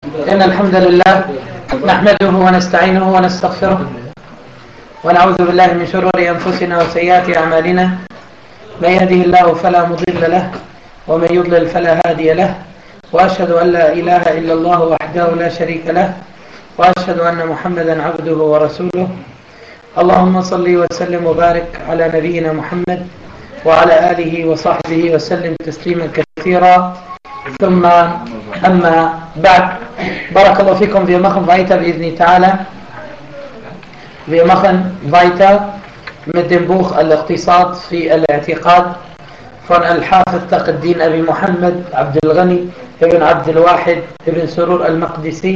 إن الحمد لله نحمده ونستعينه ونستغفره ونعوذ بالله من شرور أنفسنا وسيئات أعمالنا. من يهده الله فلا مضل له ومن يضلل فلا هادي له، وأشهد أن لا إله إلا الله وحده لا شريك له، وأشهد أن محمدا عبده ورسوله. اللهم صل وسلم وبارك على نبينا محمد وعلى آله وصحبه وسلم تسليما كثيرا. ثم أما بعد، بارك الله فيكم. Wir machen weiter بإذن تعالى. Wir machen weiter mit dem Buch Al-Iqtisad fi Al-I'tiqad von Al-Hafidh Taqi-d-Din Abi Muhammad Abdul Ghani ibn Abdul Wahid ibn Surur Al-Maqdisi.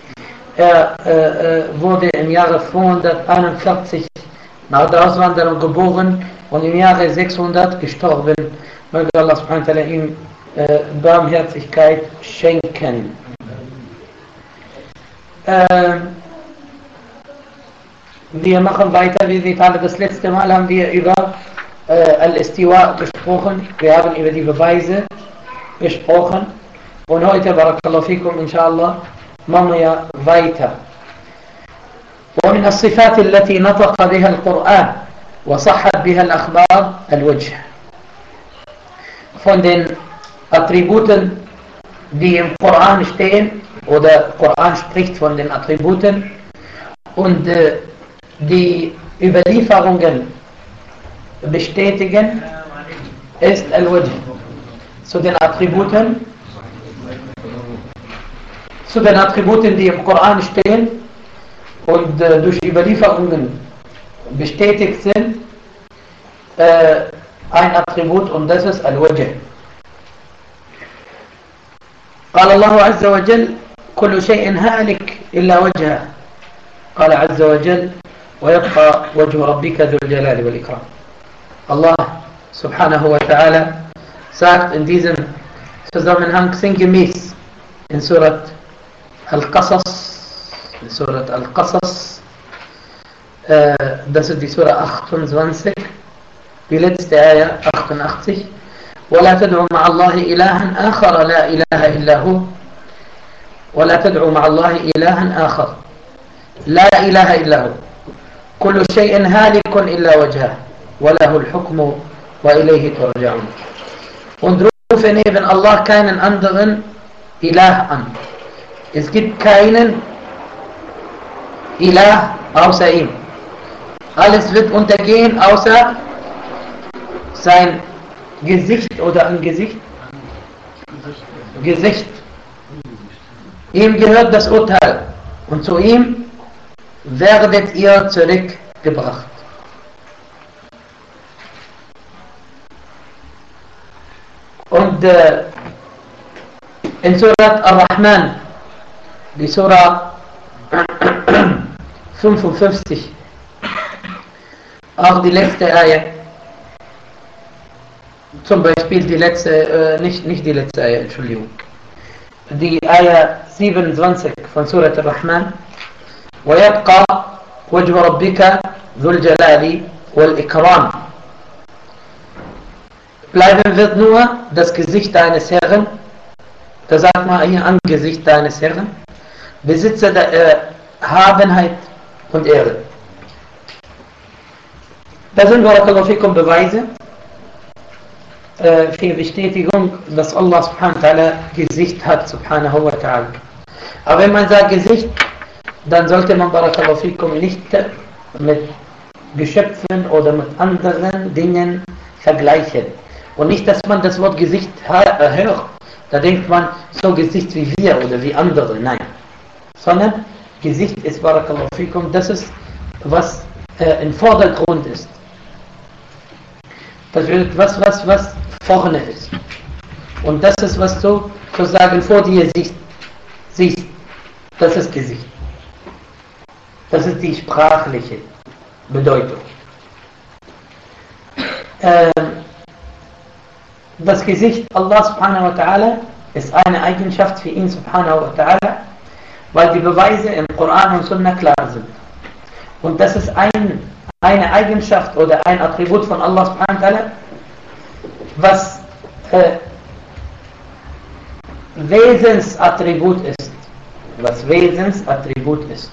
Wurde im Jahre 441 nach der Auswanderung geboren und im Jahre 600 gestorben. Möge Allah subhanahu wa ta'ala ihm Barmherzigkeit schenken. Wir machen weiter, wie Sie alle. Das letzte Mal haben wir über Al-Istiwa gesprochen. Wir haben über die Beweise gesprochen. Und heute, barakallahu fikum, inshallah, machen wir weiter. ومن الصفات التي نطق بها القرآن وصحت بها الأخبار الوجه. Von den Attributen, die im Koran stehen, oder Koran spricht von den Attributen und die Überlieferungen bestätigen, ist Al-Wajh. Zu den Attributen, die im Koran stehen und durch Überlieferungen bestätigt sind, ein Attribut, und das ist Al-Wajh. قال الله عز وجل: كل شيء هالك إلا وجهه. قال عز وجل: ويبقى وجه ربك ذو الجلال والإكرام. Allah subhanahu wa ta'ala sagt in diesem Zusammenhang sinngemäß in Surat Al-Qasas, das ist die Surah 28, die letzte Ayah 88: ولا تدعوا مع الله إلها آخر لا إله إلا هو. ولا تدعوا مع الله إلها آخر لا إله إلا هو. كل شيء هالك إلا وجهه وله الحكم وإليه ترجعون. Und rufe neben Allah keinen anderen Ilah an. Es gibt keinen Ilah außer ihm. Alles wird untergehen außer sein Gesicht oder Angesicht. Gesicht. Ihm gehört das Urteil und zu ihm werdet ihr zurückgebracht. Und in Surat Ar-Rahman, die Surah 55, auch die letzte Ayah, zum Beispiel die letzte, nicht die letzte Ayah, Entschuldigung, die Ayah 27 von Surat Ar-Rahman: وَيَبْقَى وَجْهُ رَبِّكَ ذُو الْجَلَالِ وَالْإِكْرَامِ. Bleiben wird nur das Gesicht deines Herrn, da sagt man hier Angesicht deines Herrn, Besitzer der Erhabenheit und Ehre. Da sind barakallahu fikum Beweise für Bestätigung, dass Allah subhanahu wa ta'ala Gesicht hat, subhanahu wa ta'ala. Aber wenn man sagt Gesicht, dann sollte man barakallahu fikum nicht mit Geschöpfen oder mit anderen Dingen vergleichen. Und nicht, dass man das Wort Gesicht hört, da denkt man, so Gesicht wie wir oder wie andere, nein. Sondern Gesicht ist barakallahu fikum, das ist, was im Vordergrund ist. Das wird was vorne ist. Und das ist, was du sozusagen vor dir siehst. Das ist Gesicht. Das ist die sprachliche Bedeutung. Das Gesicht Allah subhanahu wa ta'ala ist eine Eigenschaft für ihn subhanahu wa ta'ala, weil die Beweise im Koran und Sunna klar sind. Und das ist eine Eigenschaft oder ein Attribut von Allah subhanahu wa ta'ala, was Wesensattribut ist. was Wesensattribut ist.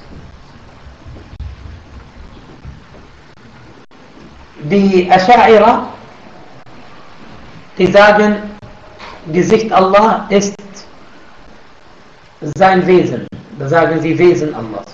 Die Ascha'ira, die sagen, Gesicht Allah ist sein Wesen. Da sagen sie Wesen Allahs.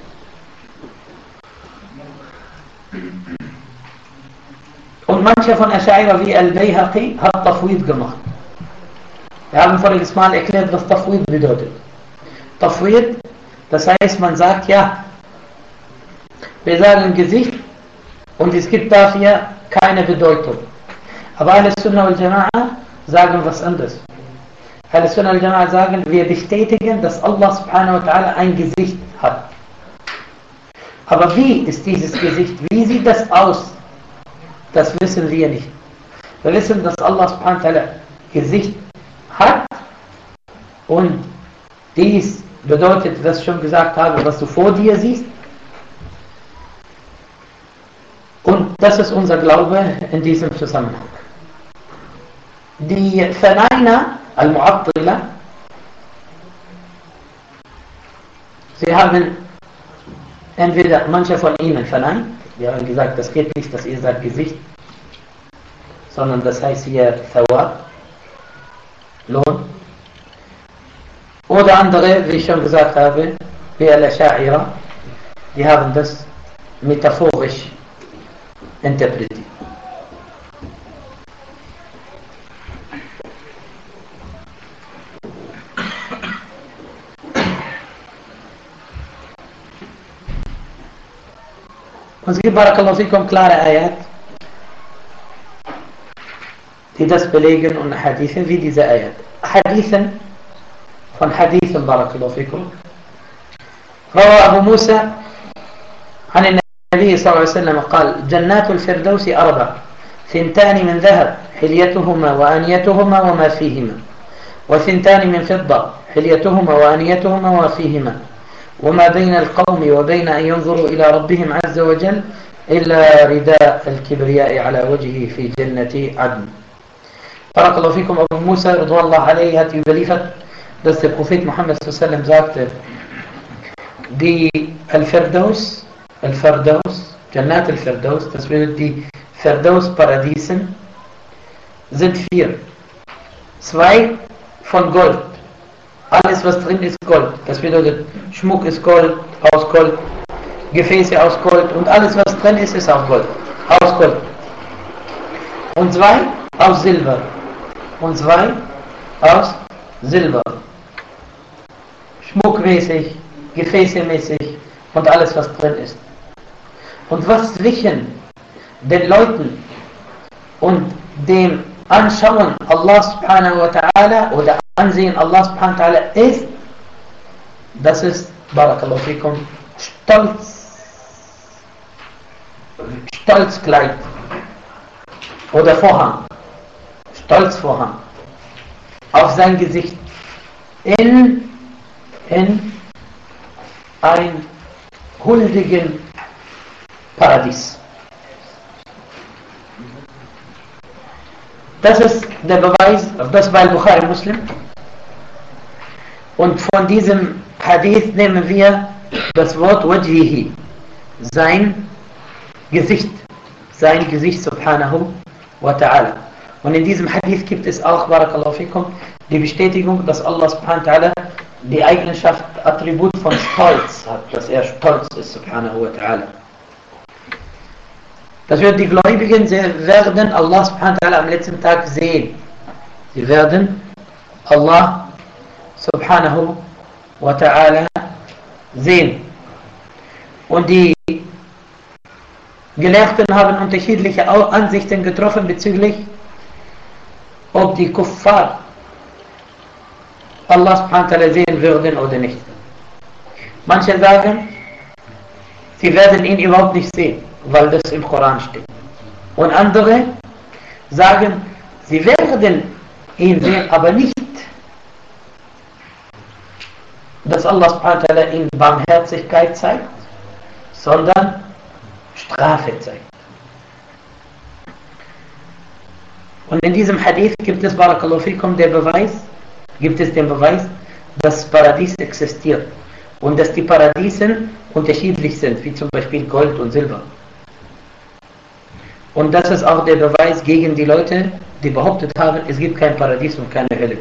Und manche von Ascha'ira wie Al-Bayhaqi hat Tafwid gemacht. Wir haben voriges Mal erklärt, was Tafwid bedeutet. Tafwid, das heißt, man sagt, ja, wir sagen Gesicht und es gibt dafür keine Bedeutung. Aber Ahl-Sunnah wal Jama'a sagen was anderes. Ahl-Sunnah wal Jama'a sagen, wir bestätigen, dass Allah subhanahu wa ta'ala ein Gesicht hat. Aber wie ist dieses Gesicht? Wie sieht das aus? Das wissen wir nicht. Wir wissen, dass Allah subhanahu wa ta'ala Gesicht hat und dies bedeutet, was ich schon gesagt habe, was du vor dir siehst. Und das ist unser Glaube in diesem Zusammenhang. Die Verneiner, Al-Mu'attila, sie haben entweder manche von ihnen verneint, die haben gesagt, das geht nicht, dass ihr sagt Gesicht, sondern das heißt hier Thawab, Lohn. Oder andere, wie ich schon gesagt habe, wie Al-Asha'ira, die haben das metaphorisch interpretiert. Und es gibt, Barakallahu fikum, klare Ayat, die das belegen, und Hadithen wie diese Ayat. Hadithen, von Hadithen, Barakallahu fikum. روى أبو موسى عن النبي صلى الله عليه وسلم قال: جنات الفردوس أربع، ثنتان من ذهب حليتهما وآنيتهما وما فيهما، وثنتان من فضة حليتهما وآنيتهما وما فيهما، وما بين القوم وبين أن ينظروا إلى ربهم عز وجل إلا رداء الكبرياء على وجهه في جنة عدن. بارك الله فيكم. Abu Musa radhiyallahu anhu hat überliefert, dass der Prophet Muhammad sallallahu alaihi wasallam sagte, die Al-Firdaus, Jannat Al-Firdaus, das bedeutet die Firdaus-Paradiesen, sind 4. 2 von Gold. Alles, was drin ist, Gold. Das bedeutet, Schmuck ist Gold, aus Gold, Gefäße aus Gold und alles, was drin ist, ist auch Gold. Aus Gold. Und 2 aus Silber. Und 2 aus Silber. Schmuckmäßig, gefäßemäßig und alles, was drin ist. Und was zwischen den Leuten und dem Anschauen Allah subhanahu wa ta'ala oder Ansehen Allah subhanahu wa ta'ala ist, das ist, Barakallahu fikum, Stolzkleid oder Vorhang, Stolzvorhang auf sein Gesicht in ein huldigen Paradies. Das ist der Beweis, das bei Bukhari Muslim. Und von diesem Hadith nehmen wir das Wort Wajhihi, sein Gesicht subhanahu wa ta'ala. Und in diesem Hadith gibt es auch, Barakallahu fikum, die Bestätigung, dass Allah subhanahu wa ta'ala die Eigenschaft, Attribut von Stolz hat, dass er stolz ist, subhanahu wa ta'ala. Das wird die Gläubigen, sie werden Allah subhanahu wa ta'ala am letzten Tag sehen. Sie werden Allah subhanahu wa ta'ala sehen. Und die Gelehrten haben unterschiedliche Ansichten getroffen bezüglich, ob die Kuffar Allah subhanahu wa ta'ala sehen würden oder nicht. Manche sagen, sie werden ihn überhaupt nicht sehen, weil das im Koran steht. Und andere sagen, sie werden ihn sehen, aber nicht, dass Allah subhanahu wa ta'ala ihnen Barmherzigkeit zeigt, sondern Strafe zeigt. Und in diesem Hadith gibt es, Barakallahu fikum, den Beweis, das Paradies existiert und dass die Paradiesen unterschiedlich sind, wie zum Beispiel Gold und Silber. Und das ist auch der Beweis gegen die Leute, die behauptet haben, es gibt kein Paradies und keine Hölle.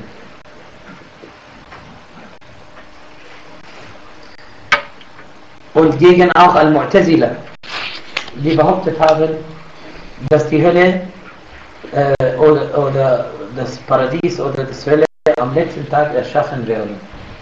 Und gegen auch Al-Mu'tazila, die behauptet haben, dass die Hölle oder das Paradies oder das Hölle am letzten Tag erschaffen werden.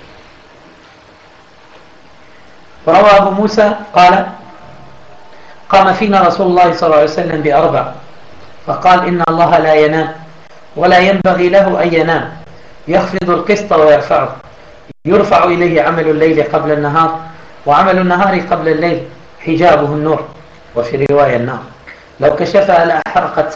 وروى أبو موسى قال قام فينا رسول الله صلى الله عليه وسلم بأربع فقال إن الله لا ينام ولا ينبغي له أن ينام يخفض القسط ويرفعه يرفع إليه عمل الليل قبل النهار وعمل النهار قبل الليل حجابه النور وفي رواية النار لو كشفها لأحرقت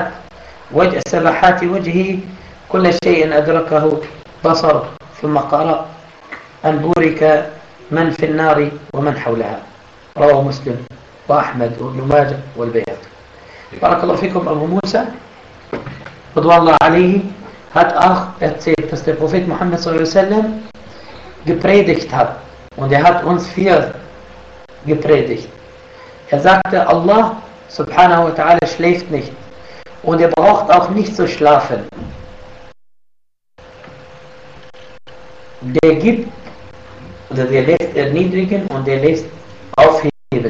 سبحات وجهه كل شيء أدركه بصره ثم قرأ أن بورك من في النار ومن حولها رواه مسلم وأحمد وابن ماجه والبيهقي. بارك الله فيكم. Abu Musa رضوان الله عليه hat auch erzählt, dass der Prophet Muhammad sallam gepredigt hat und er hat uns 4 gepredigt. Er sagte, Allah subhanahu wa ta'ala schläft nicht und er braucht auch nicht zu schlafen. Der gibt oder der lässt erniedrigen und der lässt aufheben.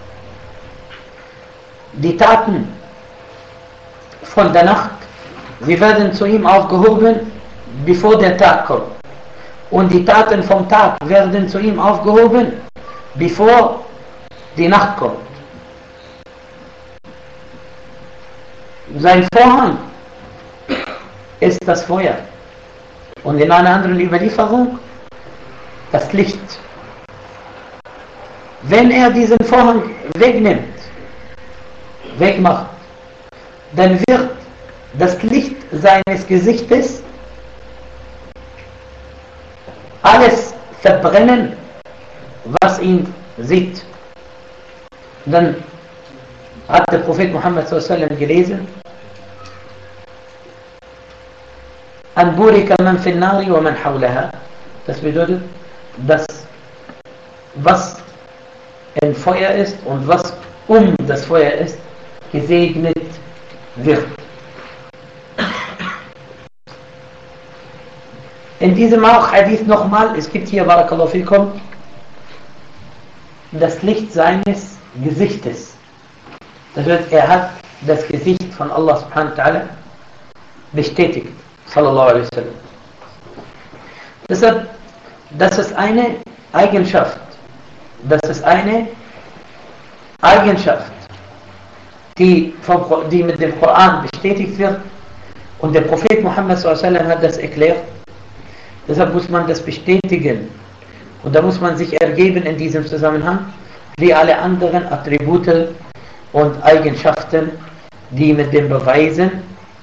Die Taten von der Nacht, sie werden zu ihm aufgehoben, bevor der Tag kommt. Und die Taten vom Tag werden zu ihm aufgehoben, bevor die Nacht kommt. Sein Vorhang ist das Feuer. Und in einer anderen Überlieferung das Licht. Wenn er diesen Vorhang wegmacht, dann wird das Licht seines Gesichtes alles verbrennen, was ihn sieht. Dann hat der Prophet Muhammad sallam gelesen: An burika man fil nari wa man hawlaha. Das bedeutet, dass was im Feuer ist und was das Feuer ist, gesegnet wird. In diesem auch Hadith nochmal, es gibt hier, barakallahu fikum, das Licht seines Gesichtes. Das heißt, er hat das Gesicht von Allah subhanahu wa ta'ala bestätigt, sallallahu alaihi wasallam. Deshalb, das ist eine Eigenschaft. Die mit dem Koran bestätigt wird. Und der Prophet Muhammad sallam hat das erklärt. Deshalb muss man das bestätigen. Und da muss man sich ergeben in diesem Zusammenhang, wie alle anderen Attribute und Eigenschaften, die mit den Beweisen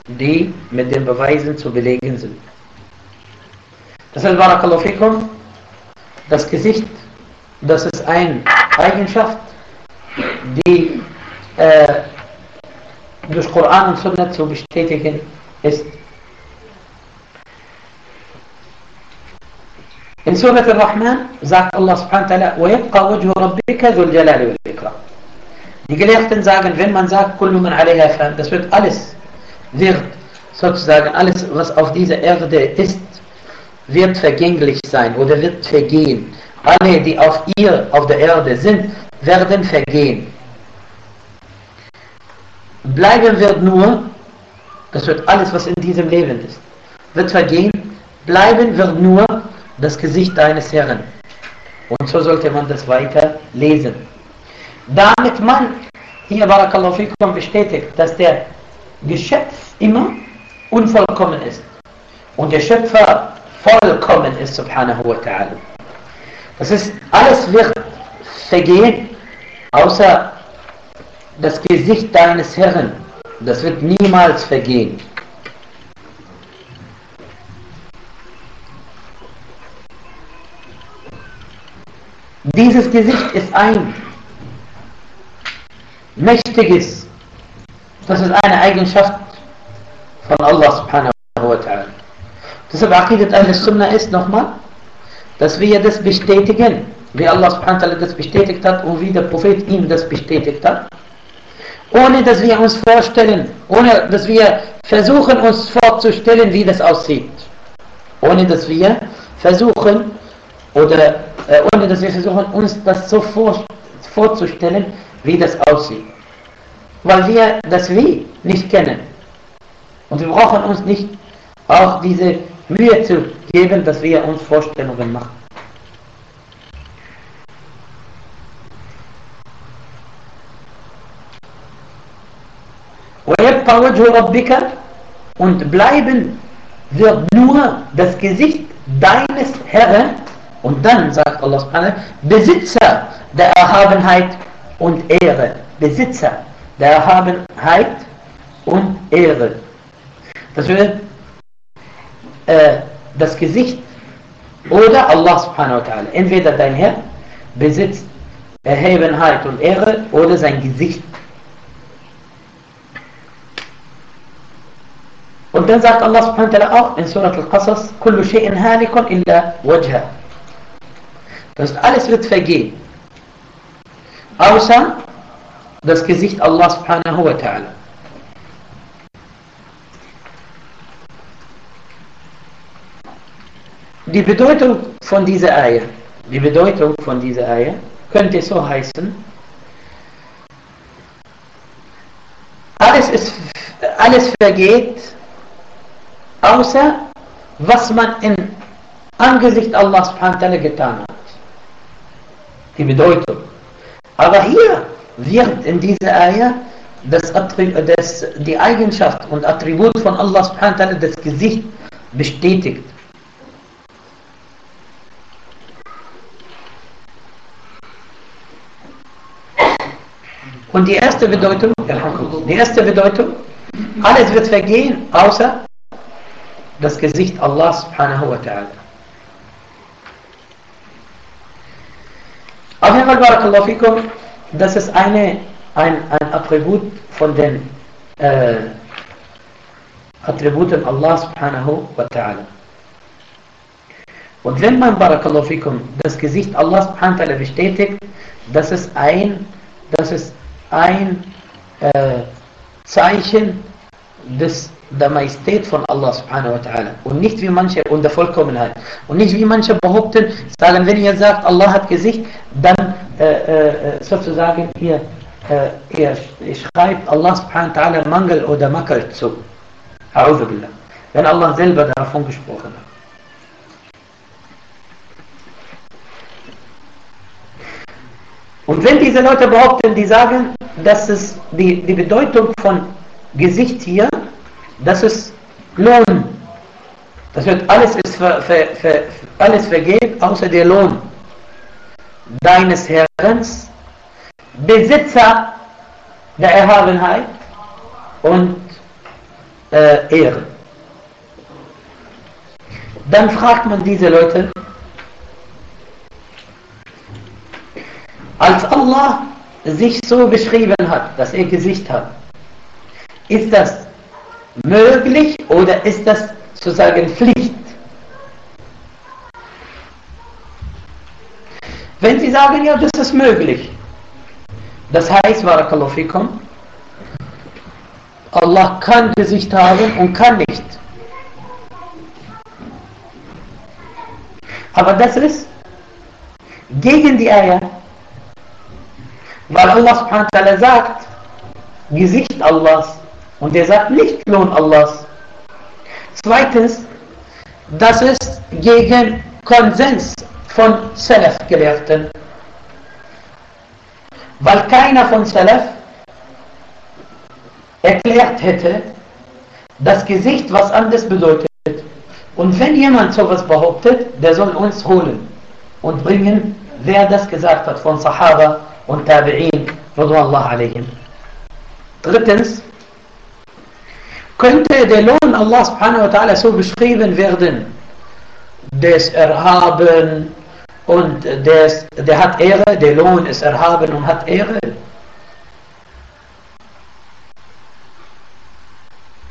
zu belegen sind. Deshalb, barakallahu fikum, das Gesicht, das ist eine Eigenschaft, die durch Koran und Sunna zu bestätigen ist. In Surat Al-Rahman sagt Allah subhanahu wa ta'ala: وَيَبْقَى وَجْهُ رَبِّكَ ذُو الْجَلَالِ وَالْإِكْرَامِ. Die Gelehrten sagen, wenn man sagt, كُلُّ مَنْ عَلَيْهَا فَانٍ, das wird alles, sozusagen alles, was auf dieser Erde ist, wird vergänglich sein oder wird vergehen. Alle, die auf der Erde sind, werden vergehen. Bleiben wird nur, das wird alles, was in diesem Leben ist, wird vergehen. Bleiben wird nur das Gesicht deines Herrn. Und so sollte man das weiter lesen. Damit man hier, barakallahu fikum, bestätigt, dass der Geschöpf immer unvollkommen ist und der Schöpfer vollkommen ist, subhanahu wa ta'ala. Das ist, alles wird vergehen, außer das Gesicht deines Herrn. Das wird niemals vergehen. Dieses Gesicht ist ein mächtiges, das ist eine Eigenschaft von Allah subhanahu wa ta'ala. Deshalb Aqidat Ahl-Sunnah ist nochmal, dass wir das bestätigen, wie Allah subhanahu wa ta'ala das bestätigt hat und wie der Prophet ihm das bestätigt hat, ohne dass wir uns vorstellen, ohne dass wir versuchen uns vorzustellen, wie das aussieht. Ohne dass wir versuchen, ohne dass wir versuchen, uns das so vorzustellen, wie das aussieht. Weil wir das Wie nicht kennen. Und wir brauchen uns nicht auch diese Mühe zu geben, dass wir uns Vorstellungen machen. وَيَبْقَى وَجْهُ رَبِّكَ und bleiben wird nur das Gesicht deines Herrn und dann sagt Allah subhanahu Besitzer der Erhabenheit und Ehre. Besitzer der Erhabenheit und Ehre. Das wird das Gesicht oder Allah subhanahu wa ta'ala. Entweder dein Herr besitzt Erhabenheit und Ehre oder sein Gesicht. Und dann sagt Allah subhanahu wa ta'ala auch in Surat Al-Qasas, Kullu shay'in halikun illa wajha. Das heißt, alles wird vergehen, außer das Gesicht Allah subhanahu wa ta'ala. Die Bedeutung von dieser Ayah, könnte so heißen, alles vergeht, außer was man im Angesicht Allah subhanahu wa ta'ala getan hat. Die Bedeutung. Aber hier wird in dieser Ayah die Eigenschaft und Attribut von Allah subhanahu wa ta'ala, das Gesicht, bestätigt. Und die erste Bedeutung, alles wird vergehen, außer das Gesicht Allah subhanahu wa ta'ala. Auf jeden Fall, barakallahu fikum, das ist ein Attribut von den Attributen Allah subhanahu wa ta'ala. Und wenn man, barakallahu fikum, das Gesicht Allah subhanahu wa ta'ala bestätigt, das ist ein Zeichen der Majestät von Allah subhanahu wa ta'ala und nicht wie manche, und der Vollkommenheit und nicht wie manche behaupten, sagen, wenn ihr sagt, Allah hat Gesicht, dann sozusagen ihr schreibt Allah subhanahu wa ta'ala Mangel oder Makel zu. A'udhu billah. Wenn Allah selber davon gesprochen hat. Und wenn diese Leute behaupten, die sagen, dass es die Bedeutung von Gesicht hier, das ist Lohn. Das wird alles vergeht, außer der Lohn deines Herrens, Besitzer der Erhabenheit und Ehre. Dann fragt man diese Leute, als Allah sich so beschrieben hat, dass er Gesicht hat, ist das möglich oder ist das sozusagen Pflicht? Wenn Sie sagen, ja, das ist möglich, das heißt, barakallahu fikum, Allah kann Gesicht haben und kann nicht. Aber das ist gegen die Ayah, weil Allah subhanahu wa ta'ala sagt, Gesicht Allahs, und er sagt nicht Lohn Allahs. Zweitens, das ist gegen Konsens von Salaf-Gelehrten. Weil keiner von Salaf erklärt hätte, das Gesicht was anderes bedeutet. Und wenn jemand sowas behauptet, der soll uns holen und bringen, wer das gesagt hat von Sahaba und Tabi'in, radiyallahu alayhim. Drittens, könnte der Lohn Allah subhanahu wa ta'ala so beschrieben werden, der ist erhaben und der hat Ehre, der Lohn ist erhaben und hat Ehre?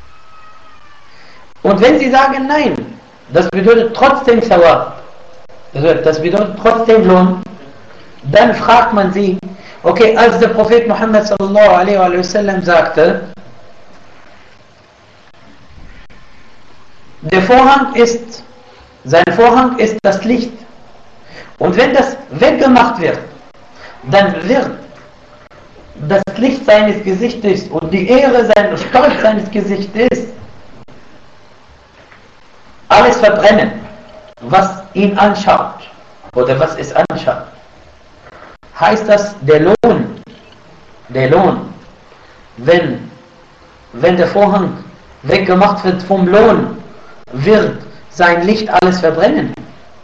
Und wenn Sie sagen nein, das bedeutet trotzdem Thawab, Also das bedeutet trotzdem Lohn. Dann fragt man sie, okay, als der Prophet Muhammad sallallahu alaihi wasallam sagte, sein Vorhang ist das Licht. Und wenn das weggemacht wird, dann wird das Licht seines Gesichtes und die Ehre seines Stolz seines Gesichtes alles verbrennen, was ihn anschaut oder was es anschaut. Heißt das, der Lohn, wenn der Vorhang weggemacht wird vom Lohn, wird sein Licht alles verbrennen?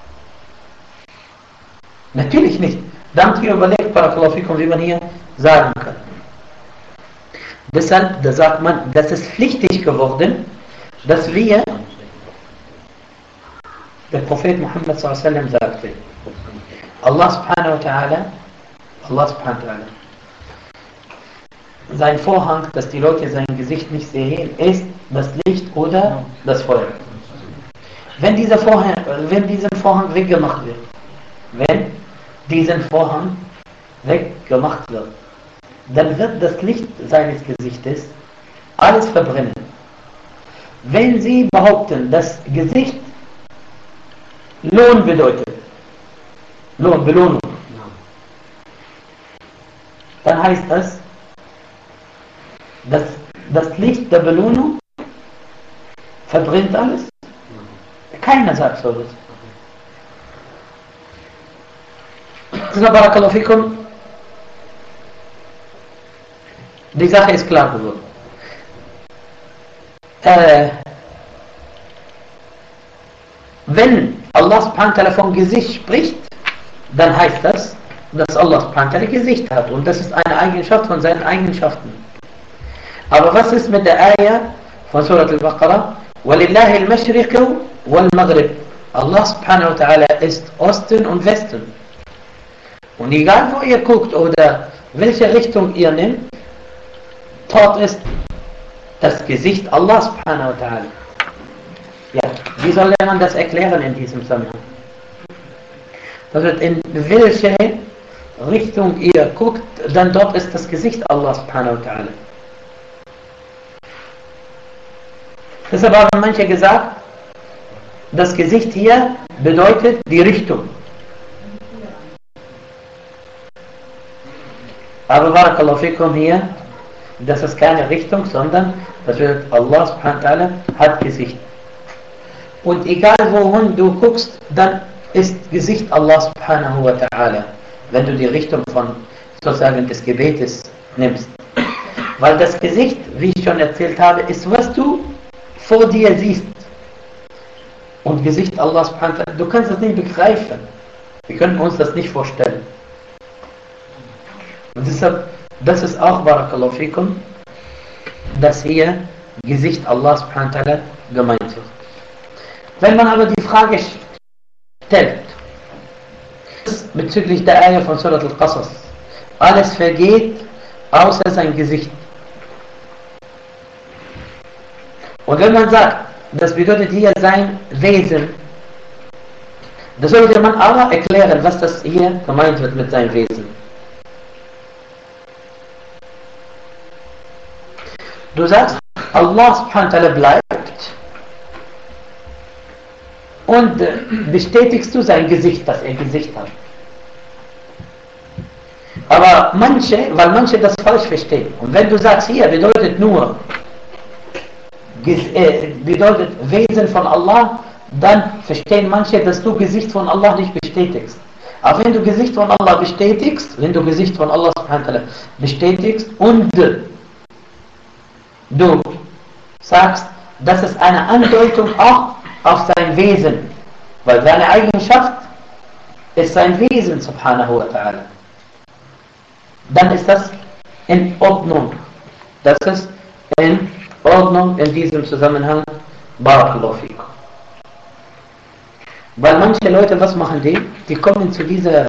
Natürlich nicht. Dann habt ihr überlegt, Barakallahu fikum, wie man hier sagen kann. Deshalb, da sagt man, das ist pflichtig geworden, dass wir, der Prophet Muhammad sallallahu alaihi wasallam sagte, Allah subhanahu wa ta'ala, sein Vorhang, dass die Leute sein Gesicht nicht sehen, ist das Licht oder das Feuer. Wenn dieser Vorhang weggemacht wird, dann wird das Licht seines Gesichtes alles verbrennen. Wenn Sie behaupten, dass Gesicht Lohn bedeutet, Belohnung, dann heißt das, dass das Licht der Belohnung verbrennt alles? Keiner sagt so das. Barakallahu fikum. Die Sache ist klar geworden. Wenn Allah subhanahu wa ta'ala vom Gesicht spricht, dann heißt das, dass Allah subhanahu wa ta'ala Gesicht hat. Und das ist eine Eigenschaft von seinen Eigenschaften. Aber was ist mit der Ayah von Surat al-Baqarah? وَلِلَّهِ الْمَشْرِقُ وَالْمَغْرِبُ. Allah subhanahu wa ta'ala ist Osten und Westen. Und egal wo ihr guckt oder welche Richtung ihr nehmt, dort ist das Gesicht Allah subhanahu wa ta'ala. Ja, wie soll man das erklären in diesem Zusammenhang? Das wird in welche Richtung ihr guckt, dann dort ist das Gesicht Allah subhanahu wa ta'ala. Deshalb haben manche gesagt, das Gesicht hier bedeutet die Richtung. Aber Barakallahu fikum hier, das ist keine Richtung, sondern das wird Allah subhanahu wa ta'ala hat Gesicht. Und egal wohin du guckst, dann ist Gesicht Allah subhanahu wa ta'ala, wenn du die Richtung von sozusagen des Gebetes nimmst. Weil das Gesicht, wie ich schon erzählt habe, ist, was du vor dir siehst. Und Gesicht Allah subhanahu wa ta'ala, du kannst es nicht begreifen. Wir können uns das nicht vorstellen. Und deshalb, das ist auch Barakallahu fikum, dass hier Gesicht Allah subhanahu wa ta'ala gemeint wird. Wenn man aber die Frage stellt, bezüglich der Ayah von Surat al-Qasas, alles vergeht, außer sein Gesicht. Und wenn man sagt, das bedeutet hier sein Wesen, da sollte man aber erklären, was das hier gemeint wird mit seinem Wesen. Du sagst, Allah subhanahu wa ta'ala bleibt und bestätigst du sein Gesicht, dass er Gesicht hat. Aber weil manche das falsch verstehen. Und wenn du sagst, hier bedeutet nur, bedeutet Wesen von Allah, dann verstehen manche, dass du Gesicht von Allah nicht bestätigst. Aber wenn du Gesicht von Allah bestätigst, und du sagst, das ist eine Andeutung auch auf sein Wesen, weil seine Eigenschaft ist sein Wesen, subhanahu wa ta'ala. Dann ist das in Ordnung. Das ist in Ordnung in diesem Zusammenhang. Barakallahu fikum. Weil manche Leute, was machen die? Die kommen zu dieser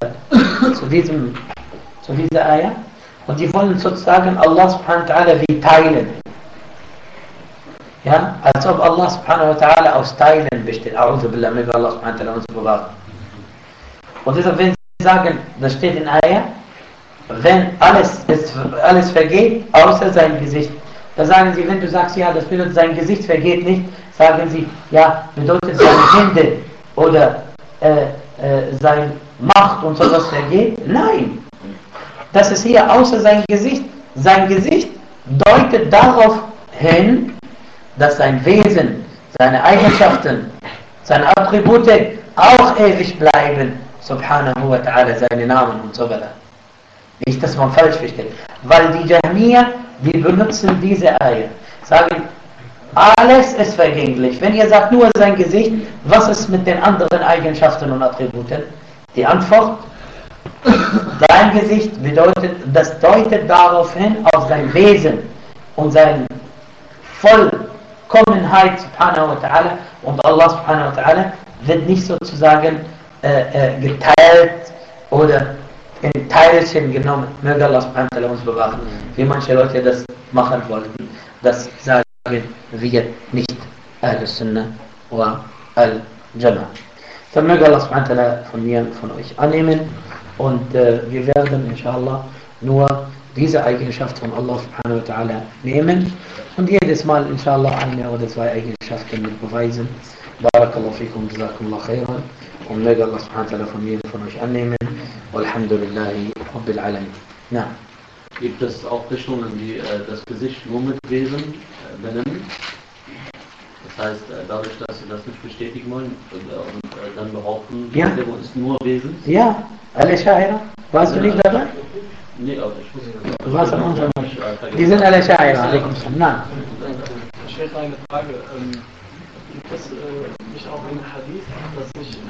Ayah und die wollen sozusagen Allah subhanahu wa ta'ala wie teilen. Ja, als ob Allah subhanahu wa ta'ala aus Teilen besteht. A'udhu billah, möge Allah subhanahu wa ta'ala uns bewahren. Und deshalb, wenn Sie sagen, das steht in Ayah, wenn alles vergeht, außer sein Gesicht. Da sagen Sie, wenn du sagst, ja, das bedeutet, sein Gesicht vergeht nicht, sagen Sie, ja, bedeutet seine Hände oder seine Macht und sowas vergeht? Nein. Das ist hier außer sein Gesicht. Sein Gesicht deutet darauf hin, dass sein Wesen, seine Eigenschaften, seine Attribute auch ewig bleiben. Subhanahu wa ta'ala, seine Namen und so weiter. Nicht, dass man falsch versteht. Weil die Jahmiya, die benutzen diese Eier. Sagen, alles ist vergänglich. Wenn ihr sagt nur sein Gesicht, was ist mit den anderen Eigenschaften und Attributen? Die Antwort, sein Gesicht bedeutet, das deutet darauf hin, auf sein Wesen und seine Vollkommenheit, subhanahu wa ta'ala. Und Allah, subhanahu wa ta'ala, wird nicht sozusagen geteilt oder in Teilchen genommen. Möge Allah subhanahu wa ta'ala uns bewahren, wie manche Leute das machen wollten. Das sagen wir nicht Ahl-Sunnah wa Al-Jama'ah. Dann möge Allah subhanahu wa ta'ala von mir und von euch annehmen und wir werden inshallah nur diese Eigenschaft von Allah subhanahu wa ta'ala nehmen und jedes Mal inshallah eine oder zwei Eigenschaften mit beweisen. Barakallahu fikum, jazakumullah khairan und möge Allah subhanahu wa ta'ala von mir und von euch annehmen. Walhamdulillahi Rabbil Alamin. Na. Gibt es auch Richtungen, die das Gesicht nur mit Wesen benennen? Das heißt, dadurch, dass sie das nicht bestätigen wollen und dann behaupten, ja, der ist nur Wesen? Ja, Al-Ash'ira. Warst du nicht dabei? Nee, aber ich wusste nicht. Du warst am Anfang. Die sind Al-Ash'ira. Nein. Ich hätte eine Frage. Gibt es nicht auch ein Hadith, dass sich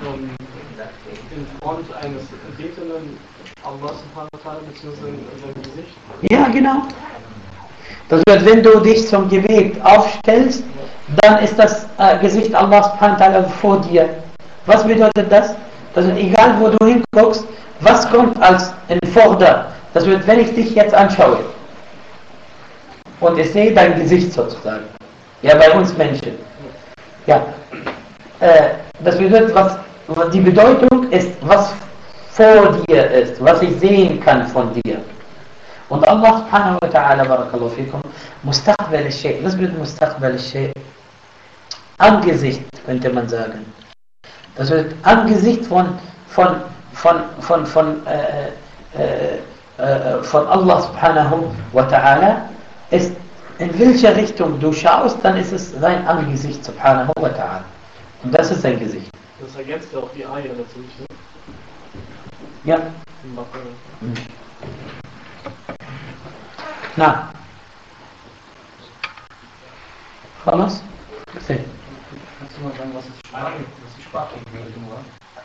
in Front eines Betenden Allah subhanahu wa ta'ala bzw. sein Gesicht? Ja, genau. Das wird, wenn du dich zum Gebet aufstellst, dann ist das Gesicht Allah subhanahu wa ta'ala vor dir. Was bedeutet das? Das wird, egal wo du hinguckst, was kommt als in Vorder? Das wird, wenn ich dich jetzt anschaue und ich sehe dein Gesicht sozusagen. Ja, bei uns Menschen. Ja, das bedeutet, was die Bedeutung ist, was vor dir ist, was ich sehen kann von dir. Und Allah subhanahu wa ta'ala, barakallahu fikum, Mustaqbal al-Shay', was bedeutet Mustaqbal al-Shay'? Angesicht, könnte man sagen. Das bedeutet Angesicht von Allah subhanahu wa ta'ala ist, in welche Richtung du schaust, dann ist es sein Angesicht subhanahu wa ta'ala. Und das ist sein Gesicht. Das ergänzt ja auch die Eier natürlich, ne? Ja. Na. خلاص؟ Kannst du mal sagen, was die sprachliche Bedeutung war?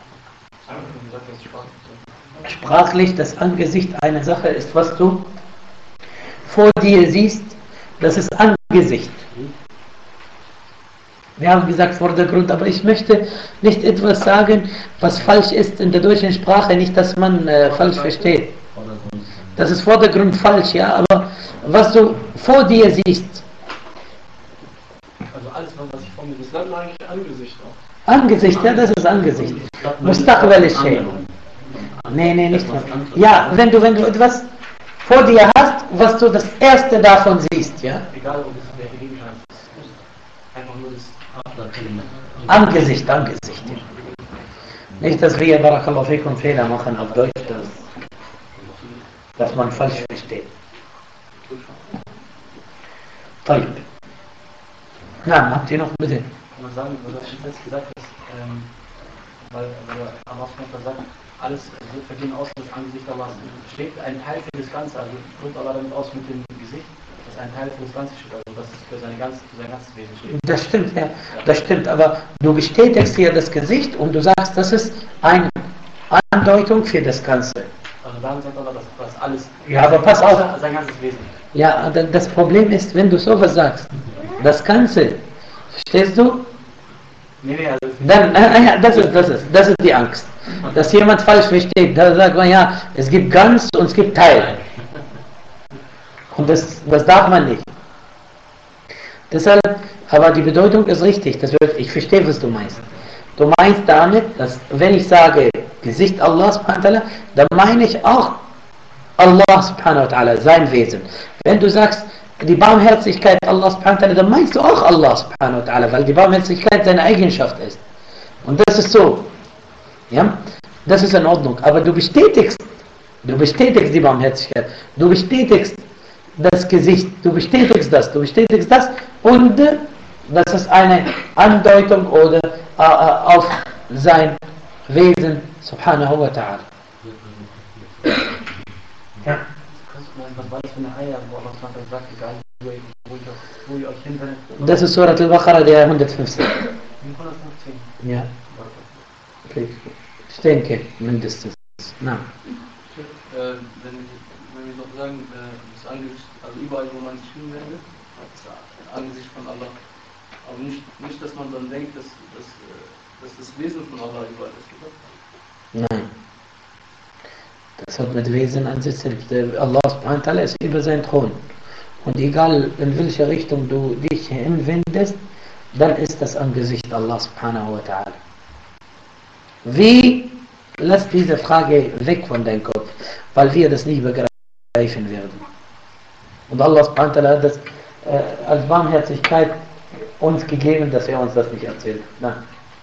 Sprachlich das Angesicht einer Sache ist, was du vor dir siehst, das ist Angesicht. Wir haben gesagt Vordergrund, aber ich möchte nicht etwas sagen, was falsch ist in der deutschen Sprache, nicht, dass man falsch versteht. Das ist Vordergrund falsch, ja, aber was du vor dir siehst. Also alles, was ich vor mir sehe, ist eigentlich Angesicht auch. Angesicht, ja, das ist Angesicht. Mustaqbal al-Shay'. Nee, nicht. Ja, wenn du etwas vor dir hast, was du das erste davon siehst, ja? Egal, ob es welche Gegenstand ist. Einfach nur das Angesicht. Nicht, dass wir barakallahu fikum Fehler machen auf Deutsch, dass man falsch versteht. طيب. Na, habt ihr noch bitte? Man sagen, was ich jetzt gesagt hast, weil Allah sagt, alles wird vergehen aus das Angesicht Allahs. Steht ein Teil für das Ganze, also drückt Allah damit aus mit dem Gesicht, dass ein Teil für das Ganze steht, also dass es für sein ganzes Wesen steht. Das stimmt, ja, das stimmt, aber du bestätigst hier das Gesicht und du sagst, das ist eine Andeutung für das Ganze. Also dann sagt Allah, dass alles, ja, aber pass auf. Sein ganzes Wesen. Ja, das Problem ist, wenn du sowas sagst, das Ganze, verstehst du? Nee, also Dann, das ist die Angst. Dass jemand falsch versteht. Da sagt man ja, es gibt ganz und es gibt Teil. Und das darf man nicht. Deshalb, aber die Bedeutung ist richtig. Das wird, ich verstehe, was du meinst. Du meinst damit, dass wenn ich sage Gesicht Allah subhanahu wa ta'ala, dann meine ich auch Allah subhanahu wa ta'ala, sein Wesen. Wenn du sagst, die Barmherzigkeit Allah subhanahu wa ta'ala, dann meinst du auch Allah subhanahu wa ta'ala, weil die Barmherzigkeit seine Eigenschaft ist. Und das ist so. Ja? Das ist in Ordnung. Aber du bestätigst die Barmherzigkeit. Du bestätigst das Gesicht. Du bestätigst das. Und das ist eine Andeutung oder auf sein Wesen subhanahu wa ta'ala. Ja. Was war das für eine Eier, wo Allah sagt, egal wo ihr euch hinwendet? Das ist Surat al-Baqarah, der 115. 115. Ja. Ich denke, mindestens. Na. Wenn wir noch sagen, das Angesicht, also überall, wo man sich hinwendet, das Angesicht von Allah. Aber nicht, dass man dann denkt, dass das Wesen von Allah überall ist, oder? Nein. Das hat mit Wesen an sich selbst. Allah subhanahu wa ta'ala ist über seinen Thron. Und egal in welche Richtung du dich hinwendest, dann ist das Angesicht Allah subhanahu wa ta'ala. Wie? Lass diese Frage weg von deinem Kopf, weil wir das nie begreifen werden. Und Allah subhanahu wa ta'ala hat das als Barmherzigkeit uns gegeben, dass er uns das nicht erzählt. Nein.